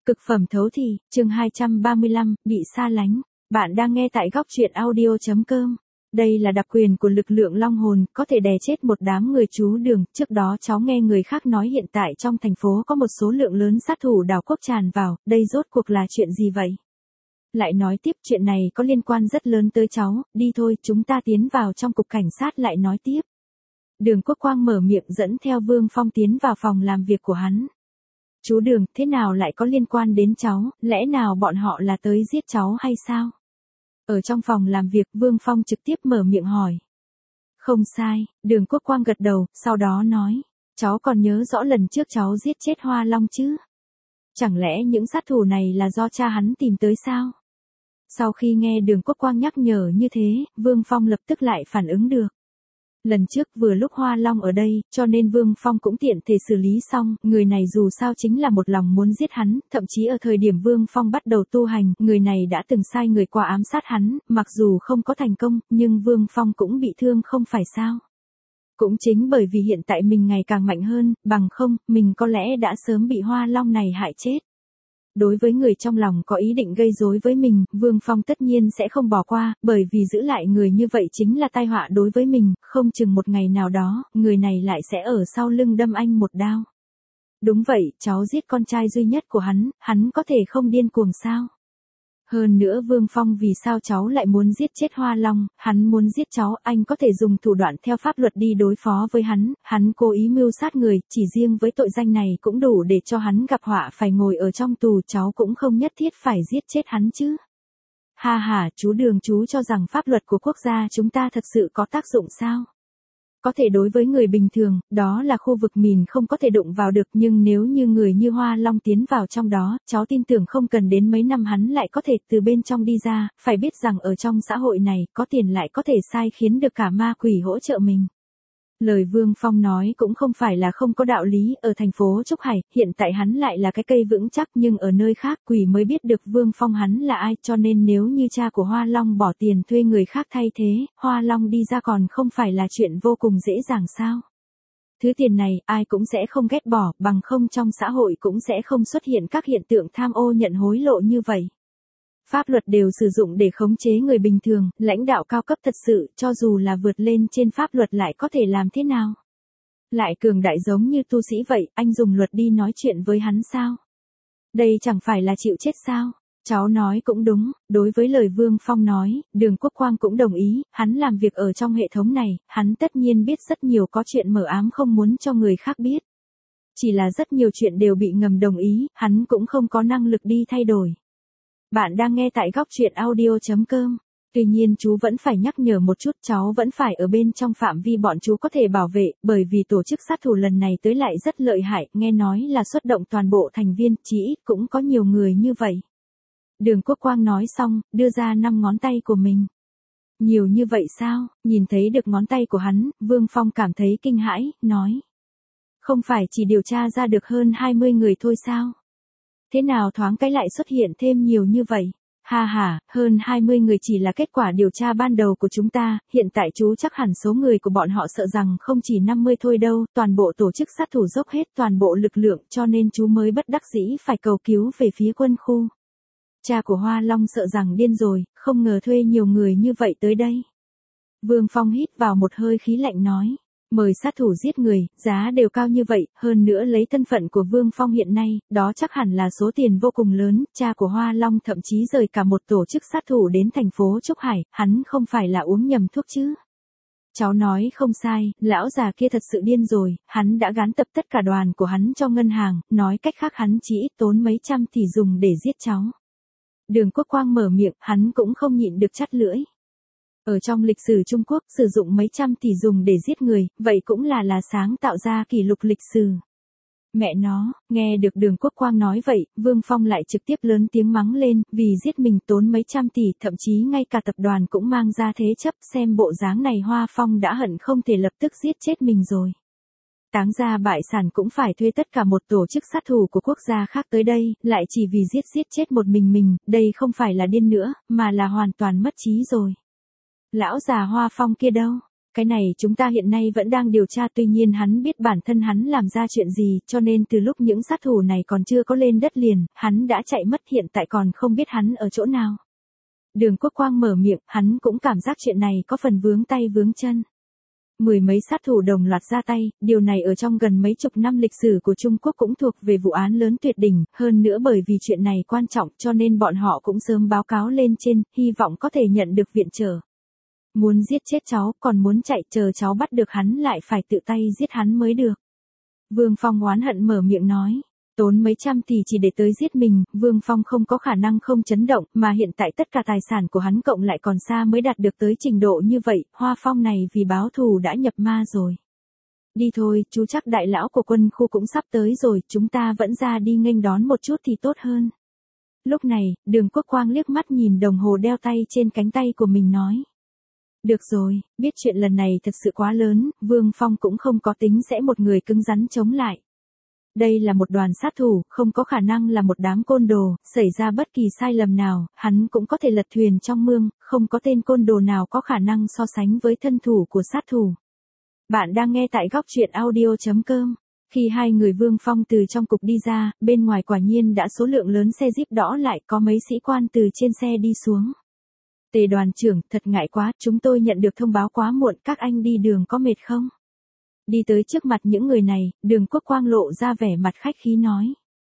Cực phẩm thấu thị, chương 235, bị xa lánh. Bạn đang nghe tại góc truyện audio.com. Đây là đặc quyền của lực lượng long hồn, có thể đè chết một đám người trú đường. Trước đó cháu nghe người khác nói hiện tại trong thành phố có một số lượng lớn sát thủ đảo quốc tràn vào, đây rốt cuộc là chuyện gì vậy? Lại nói tiếp, chuyện này có liên quan rất lớn tới cháu, đi thôi, chúng ta tiến vào trong cục cảnh sát lại nói tiếp. Đường Quốc Quang mở miệng dẫn theo Vương Phong tiến vào phòng làm việc của hắn. Chú Đường, thế nào lại có liên quan đến cháu, lẽ nào bọn họ là tới giết cháu hay sao? Ở trong phòng làm việc, Vương Phong trực tiếp mở miệng hỏi. Không sai, Đường Quốc Quang gật đầu, sau đó nói, cháu còn nhớ rõ lần trước cháu giết chết Hoa Long chứ? Chẳng lẽ những sát thủ này là do cha hắn tìm tới sao? Sau khi nghe Đường Quốc Quang nhắc nhở như thế, Vương Phong lập tức lại phản ứng được. Lần trước vừa lúc Hoa Long ở đây, cho nên Vương Phong cũng tiện thể xử lý xong, người này dù sao chính là một lòng muốn giết hắn, thậm chí ở thời điểm Vương Phong bắt đầu tu hành, người này đã từng sai người qua ám sát hắn, mặc dù không có thành công, nhưng Vương Phong cũng bị thương không phải sao. Cũng chính bởi vì hiện tại mình ngày càng mạnh hơn, bằng không, mình có lẽ đã sớm bị Hoa Long này hại chết. Đối với người trong lòng có ý định gây rối với mình, Vương Phong tất nhiên sẽ không bỏ qua, bởi vì giữ lại người như vậy chính là tai họa đối với mình, không chừng một ngày nào đó, người này lại sẽ ở sau lưng đâm anh một đao. Đúng vậy, cháu giết con trai duy nhất của hắn có thể không điên cuồng sao? Hơn nữa Vương Phong vì sao cháu lại muốn giết chết Hoa Long, hắn muốn giết cháu, anh có thể dùng thủ đoạn theo pháp luật đi đối phó với hắn cố ý mưu sát người, chỉ riêng với tội danh này cũng đủ để cho hắn gặp họa phải ngồi ở trong tù, cháu cũng không nhất thiết phải giết chết hắn chứ. Ha ha, chú Đường, chú cho rằng pháp luật của quốc gia chúng ta thật sự có tác dụng sao? Có thể đối với người bình thường, đó là khu vực mìn không có thể đụng vào được, nhưng nếu như người như Hoa Long tiến vào trong đó, cháu tin tưởng không cần đến mấy năm hắn lại có thể từ bên trong đi ra, phải biết rằng ở trong xã hội này, có tiền lại có thể sai khiến được cả ma quỷ hỗ trợ mình. Lời Vương Phong nói cũng không phải là không có đạo lý, ở thành phố Trúc Hải, hiện tại hắn lại là cái cây vững chắc, nhưng ở nơi khác quỷ mới biết được Vương Phong hắn là ai, cho nên nếu như cha của Hoa Long bỏ tiền thuê người khác thay thế, Hoa Long đi ra còn không phải là chuyện vô cùng dễ dàng sao? Thứ tiền này, ai cũng sẽ không ghét bỏ, bằng không trong xã hội cũng sẽ không xuất hiện các hiện tượng tham ô nhận hối lộ như vậy. Pháp luật đều sử dụng để khống chế người bình thường, lãnh đạo cao cấp thật sự, cho dù là vượt lên trên pháp luật lại có thể làm thế nào? Lại cường đại giống như tu sĩ vậy, anh dùng luật đi nói chuyện với hắn sao? Đây chẳng phải là chịu chết sao? Cháu nói cũng đúng, đối với lời Vương Phong nói, Đường Quốc Quang cũng đồng ý, hắn làm việc ở trong hệ thống này, hắn tất nhiên biết rất nhiều có chuyện mờ ám không muốn cho người khác biết. Chỉ là rất nhiều chuyện đều bị ngầm đồng ý, hắn cũng không có năng lực đi thay đổi. Bạn đang nghe tại góc truyện audio.com. Tuy nhiên chú vẫn phải nhắc nhở một chút, cháu vẫn phải ở bên trong phạm vi bọn chú có thể bảo vệ, bởi vì tổ chức sát thủ lần này tới lại rất lợi hại, nghe nói là xuất động toàn bộ thành viên, chỉ ít cũng có nhiều người như vậy. Đường Quốc Quang nói xong, đưa ra 5 ngón tay của mình. Nhiều như vậy sao? Nhìn thấy được ngón tay của hắn, Vương Phong cảm thấy kinh hãi, nói. Không phải chỉ điều tra ra được hơn 20 người thôi sao? Thế nào thoáng cái lại xuất hiện thêm nhiều như vậy? Ha ha, hơn 20 người chỉ là kết quả điều tra ban đầu của chúng ta, hiện tại chú chắc hẳn số người của bọn họ sợ rằng không chỉ 50 thôi đâu, toàn bộ tổ chức sát thủ dốc hết toàn bộ lực lượng, cho nên chú mới bất đắc dĩ phải cầu cứu về phía quân khu. Cha của Hoa Long sợ rằng điên rồi, không ngờ thuê nhiều người như vậy tới đây. Vương Phong hít vào một hơi khí lạnh nói. Mời sát thủ giết người, giá đều cao như vậy, hơn nữa lấy thân phận của Vương Phong hiện nay, đó chắc hẳn là số tiền vô cùng lớn, cha của Hoa Long thậm chí rời cả một tổ chức sát thủ đến thành phố Trúc Hải, hắn không phải là uống nhầm thuốc chứ. Cháu nói không sai, lão già kia thật sự điên rồi, hắn đã gán tập tất cả đoàn của hắn cho ngân hàng, nói cách khác hắn chỉ ít tốn mấy trăm tỷ dùng để giết cháu. Đường Quốc Quang mở miệng, hắn cũng không nhịn được chắt lưỡi. Ở trong lịch sử Trung Quốc, sử dụng mấy trăm tỷ dùng để giết người, vậy cũng là sáng tạo ra kỷ lục lịch sử. Mẹ nó, nghe được Đường Quốc Quang nói vậy, Vương Phong lại trực tiếp lớn tiếng mắng lên, vì giết mình tốn mấy trăm tỷ, thậm chí ngay cả tập đoàn cũng mang ra thế chấp, xem bộ dáng này Hoa Phong đã hận không thể lập tức giết chết mình rồi. Táng ra bại sản cũng phải thuê tất cả một tổ chức sát thủ của quốc gia khác tới đây, lại chỉ vì giết chết một mình, đây không phải là điên nữa, mà là hoàn toàn mất trí rồi. Lão già Hoa Phong kia đâu? cái này chúng ta hiện nay vẫn đang điều tra, tuy nhiên hắn biết bản thân hắn làm ra chuyện gì, cho nên từ lúc những sát thủ này còn chưa có lên đất liền, hắn đã chạy mất, hiện tại còn không biết hắn ở chỗ nào. Đường Quốc Quang mở miệng, hắn cũng cảm giác chuyện này có phần vướng tay vướng chân. Mười mấy sát thủ đồng loạt ra tay, điều này ở trong gần mấy chục năm lịch sử của Trung Quốc cũng thuộc về vụ án lớn tuyệt đỉnh, hơn nữa bởi vì chuyện này quan trọng cho nên bọn họ cũng sớm báo cáo lên trên, hy vọng có thể nhận được viện trợ. Muốn giết chết cháu, còn muốn chạy, chờ cháu bắt được hắn lại phải tự tay giết hắn mới được. Vương Phong oán hận mở miệng nói. Tốn mấy trăm tỷ chỉ để tới giết mình, Vương Phong không có khả năng không chấn động, mà hiện tại tất cả tài sản của hắn cộng lại còn xa mới đạt được tới trình độ như vậy, Hoa Phong này vì báo thù đã nhập ma rồi. Đi thôi, chú chắc đại lão của quân khu cũng sắp tới rồi, chúng ta vẫn ra đi nghênh đón một chút thì tốt hơn. Lúc này, Đường Quốc Quang liếc mắt nhìn đồng hồ đeo tay trên cánh tay của mình nói. Được rồi, biết chuyện lần này thật sự quá lớn, Vương Phong cũng không có tính sẽ một người cứng rắn chống lại. Đây là một đoàn sát thủ, không có khả năng là một đám côn đồ, xảy ra bất kỳ sai lầm nào, hắn cũng có thể lật thuyền trong mương, không có tên côn đồ nào có khả năng so sánh với thân thủ của sát thủ. Bạn đang nghe tại góc truyện audio.com. Khi hai người Vương Phong từ trong cục đi ra, bên ngoài quả nhiên đã số lượng lớn xe jeep đỏ lại, có mấy sĩ quan từ trên xe đi xuống. Tề đoàn trưởng, thật ngại quá, chúng tôi nhận được thông báo quá muộn, các anh đi đường có mệt không? Đi tới trước mặt những người này, Đường Quốc Quang lộ ra vẻ mặt khách khí nói.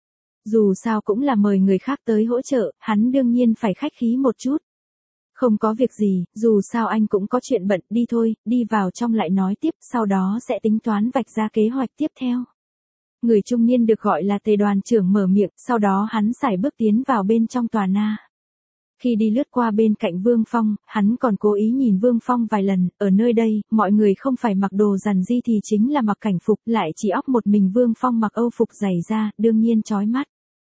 Dù sao cũng là mời người khác tới hỗ trợ, hắn đương nhiên phải khách khí một chút. Không có việc gì, dù sao anh cũng có chuyện bận, đi thôi, đi vào trong lại nói tiếp, sau đó sẽ tính toán vạch ra kế hoạch tiếp theo. Người trung niên được gọi là Tề đoàn trưởng mở miệng, sau đó hắn sải bước tiến vào bên trong tòa na. Khi đi lướt qua bên cạnh Vương Phong, hắn còn cố ý nhìn Vương Phong vài lần, ở nơi đây, mọi người không phải mặc đồ rằn di thì chính là mặc cảnh phục, lại chỉ óc một mình Vương Phong mặc âu phục dày da, đương nhiên chói mắt.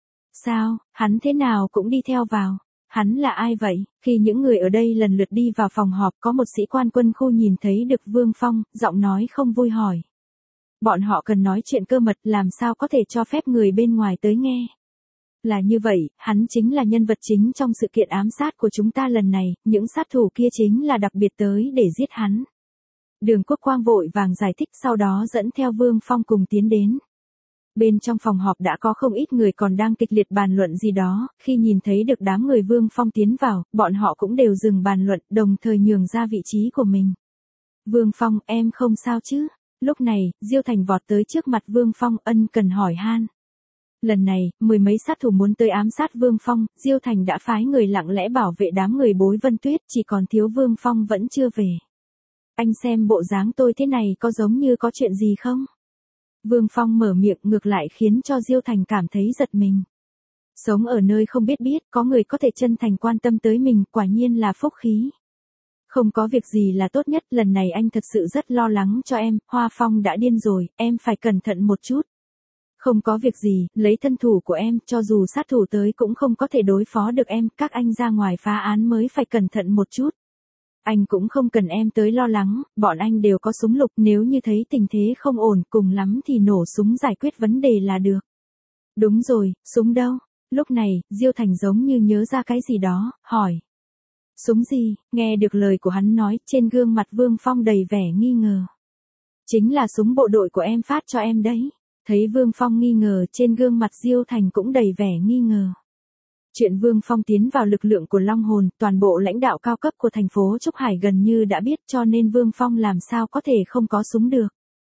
Sao, hắn thế nào cũng đi theo vào. Hắn là ai vậy? Khi những người ở đây lần lượt đi vào phòng họp, có một sĩ quan quân khu nhìn thấy được Vương Phong, giọng nói không vui hỏi. Bọn họ cần nói chuyện cơ mật, làm sao có thể cho phép người bên ngoài tới nghe. Là như vậy, hắn chính là nhân vật chính trong sự kiện ám sát của chúng ta lần này, những sát thủ kia chính là đặc biệt tới để giết hắn. Đường Quốc Quang vội vàng giải thích, sau đó dẫn theo Vương Phong cùng tiến đến. Bên trong phòng họp đã có không ít người còn đang kịch liệt bàn luận gì đó, khi nhìn thấy được đám người Vương Phong tiến vào, bọn họ cũng đều dừng bàn luận, đồng thời nhường ra vị trí của mình. Vương Phong, em không sao chứ? Lúc này, Diêu Thành vọt tới trước mặt Vương Phong, ân cần hỏi han. Lần này, mười mấy sát thủ muốn tới ám sát Vương Phong, Diêu Thành đã phái người lặng lẽ bảo vệ đám người Bối Vân Tuyết, chỉ còn thiếu Vương Phong vẫn chưa về. Anh xem bộ dáng tôi thế này có giống như có chuyện gì không? Vương Phong mở miệng ngược lại khiến cho Diêu Thành cảm thấy giật mình. Sống ở nơi không biết biết, có người có thể chân thành quan tâm tới mình, quả nhiên là phúc khí. Không có việc gì là tốt nhất, lần này anh thật sự rất lo lắng cho em, Hoa Phong đã điên rồi, em phải cẩn thận một chút. Không có việc gì, lấy thân thủ của em, cho dù sát thủ tới cũng không có thể đối phó được em, các anh ra ngoài phá án mới phải cẩn thận một chút. Anh cũng không cần em tới lo lắng, bọn anh đều có súng lục, nếu như thấy tình thế không ổn, cùng lắm thì nổ súng giải quyết vấn đề là được. Đúng rồi, súng đâu? Lúc này, Diêu Thành giống như nhớ ra cái gì đó, hỏi. Súng gì? Nghe được lời của hắn nói, trên gương mặt Vương Phong đầy vẻ nghi ngờ. Chính là súng bộ đội của em phát cho em đấy. Thấy Vương Phong nghi ngờ, trên gương mặt Diêu Thành cũng đầy vẻ nghi ngờ. Chuyện Vương Phong tiến vào lực lượng của Long Hồn, toàn bộ lãnh đạo cao cấp của thành phố Trúc Hải gần như đã biết, cho nên Vương Phong làm sao có thể không có súng được.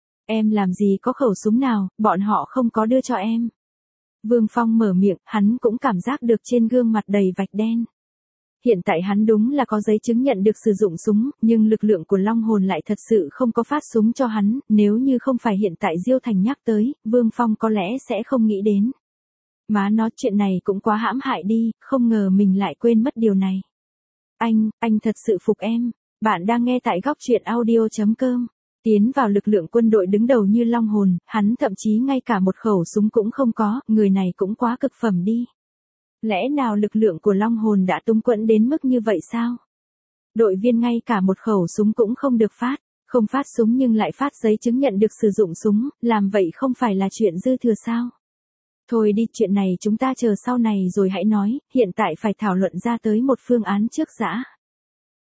Em làm gì có khẩu súng nào, bọn họ không có đưa cho em. Vương Phong mở miệng, hắn cũng cảm giác được trên gương mặt đầy vạch đen. Hiện tại hắn đúng là có giấy chứng nhận được sử dụng súng, nhưng lực lượng của Long Hồn lại thật sự không có phát súng cho hắn, nếu như không phải hiện tại Diêu Thành nhắc tới, Vương Phong có lẽ sẽ không nghĩ đến. Má nó, chuyện này cũng quá hãm hại đi, không ngờ mình lại quên mất điều này. Anh thật sự phục em. Bạn đang nghe tại góc truyện audio.com. Tiến vào lực lượng quân đội đứng đầu như Long Hồn, hắn thậm chí ngay cả một khẩu súng cũng không có, người này cũng quá cực phẩm đi. Lẽ nào lực lượng của Long Hồn đã túng quẫn đến mức như vậy sao? Đội viên ngay cả một khẩu súng cũng không được phát, không phát súng nhưng lại phát giấy chứng nhận được sử dụng súng, làm vậy không phải là chuyện dư thừa sao? Thôi đi, chuyện này chúng ta chờ sau này rồi hãy nói, hiện tại phải thảo luận ra tới một phương án trước đã.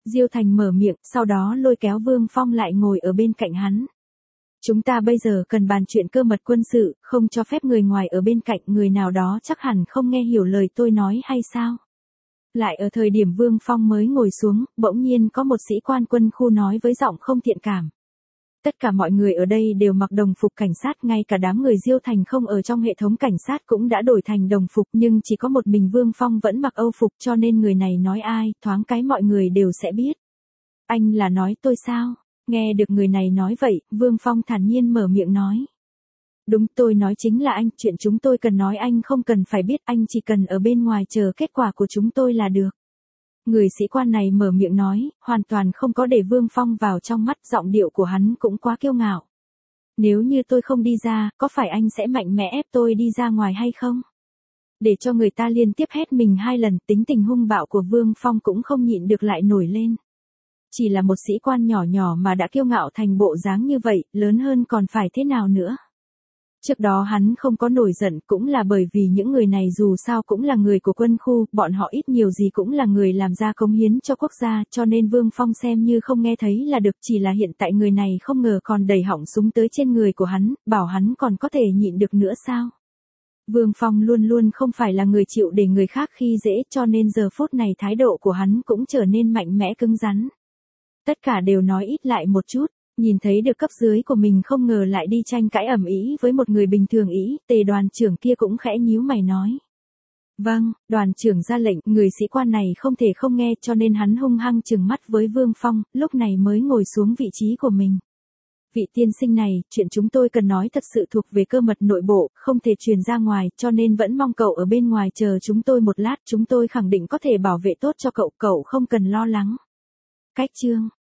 Diêu Thành mở miệng, sau đó lôi kéo Vương Phong lại ngồi ở bên cạnh hắn. Chúng ta bây giờ cần bàn chuyện cơ mật quân sự, không cho phép người ngoài ở bên cạnh, người nào đó chắc hẳn không nghe hiểu lời tôi nói hay sao? Lại ở thời điểm Vương Phong mới ngồi xuống, bỗng nhiên có một sĩ quan quân khu nói với giọng không thiện cảm. Tất cả mọi người ở đây đều mặc đồng phục cảnh sát, ngay cả đám người Diêu Thành không ở trong hệ thống cảnh sát cũng đã đổi thành đồng phục, nhưng chỉ có một mình Vương Phong vẫn mặc Âu phục, cho nên người này nói ai, thoáng cái mọi người đều sẽ biết. Anh là nói tôi sao? Nghe được người này nói vậy, Vương Phong thản nhiên mở miệng nói. Đúng, tôi nói chính là anh, chuyện chúng tôi cần nói anh không cần phải biết, anh chỉ cần ở bên ngoài chờ kết quả của chúng tôi là được. Người sĩ quan này mở miệng nói, hoàn toàn không có để Vương Phong vào trong mắt, giọng điệu của hắn cũng quá kiêu ngạo. Nếu như tôi không đi ra, có phải anh sẽ mạnh mẽ ép tôi đi ra ngoài hay không? Để cho người ta liên tiếp hét mình 2 lần, tính tình hung bạo của Vương Phong cũng không nhịn được lại nổi lên. Chỉ là một sĩ quan nhỏ nhỏ mà đã kiêu ngạo thành bộ dáng như vậy, lớn hơn còn phải thế nào nữa? Trước đó hắn không có nổi giận cũng là bởi vì những người này dù sao cũng là người của quân khu, bọn họ ít nhiều gì cũng là người làm ra cống hiến cho quốc gia, cho nên Vương Phong xem như không nghe thấy là được, chỉ là hiện tại người này không ngờ còn đẩy họng súng tới trên người của hắn, bảo hắn còn có thể nhịn được nữa sao? Vương Phong luôn luôn không phải là người chịu để người khác khi dễ, cho nên giờ phút này thái độ của hắn cũng trở nên mạnh mẽ cứng rắn. Tất cả đều nói ít lại một chút. Nhìn thấy được cấp dưới của mình không ngờ lại đi tranh cãi ầm ĩ với một người bình thường ý, Tề đoàn trưởng kia cũng khẽ nhíu mày nói. Vâng, đoàn trưởng ra lệnh, người sĩ quan này không thể không nghe, cho nên hắn hung hăng trừng mắt với Vương Phong, lúc này mới ngồi xuống vị trí của mình. Vị tiên sinh này, chuyện chúng tôi cần nói thật sự thuộc về cơ mật nội bộ, không thể truyền ra ngoài, cho nên vẫn mong cậu ở bên ngoài chờ chúng tôi một lát, chúng tôi khẳng định có thể bảo vệ tốt cho cậu, cậu không cần lo lắng. Cách chương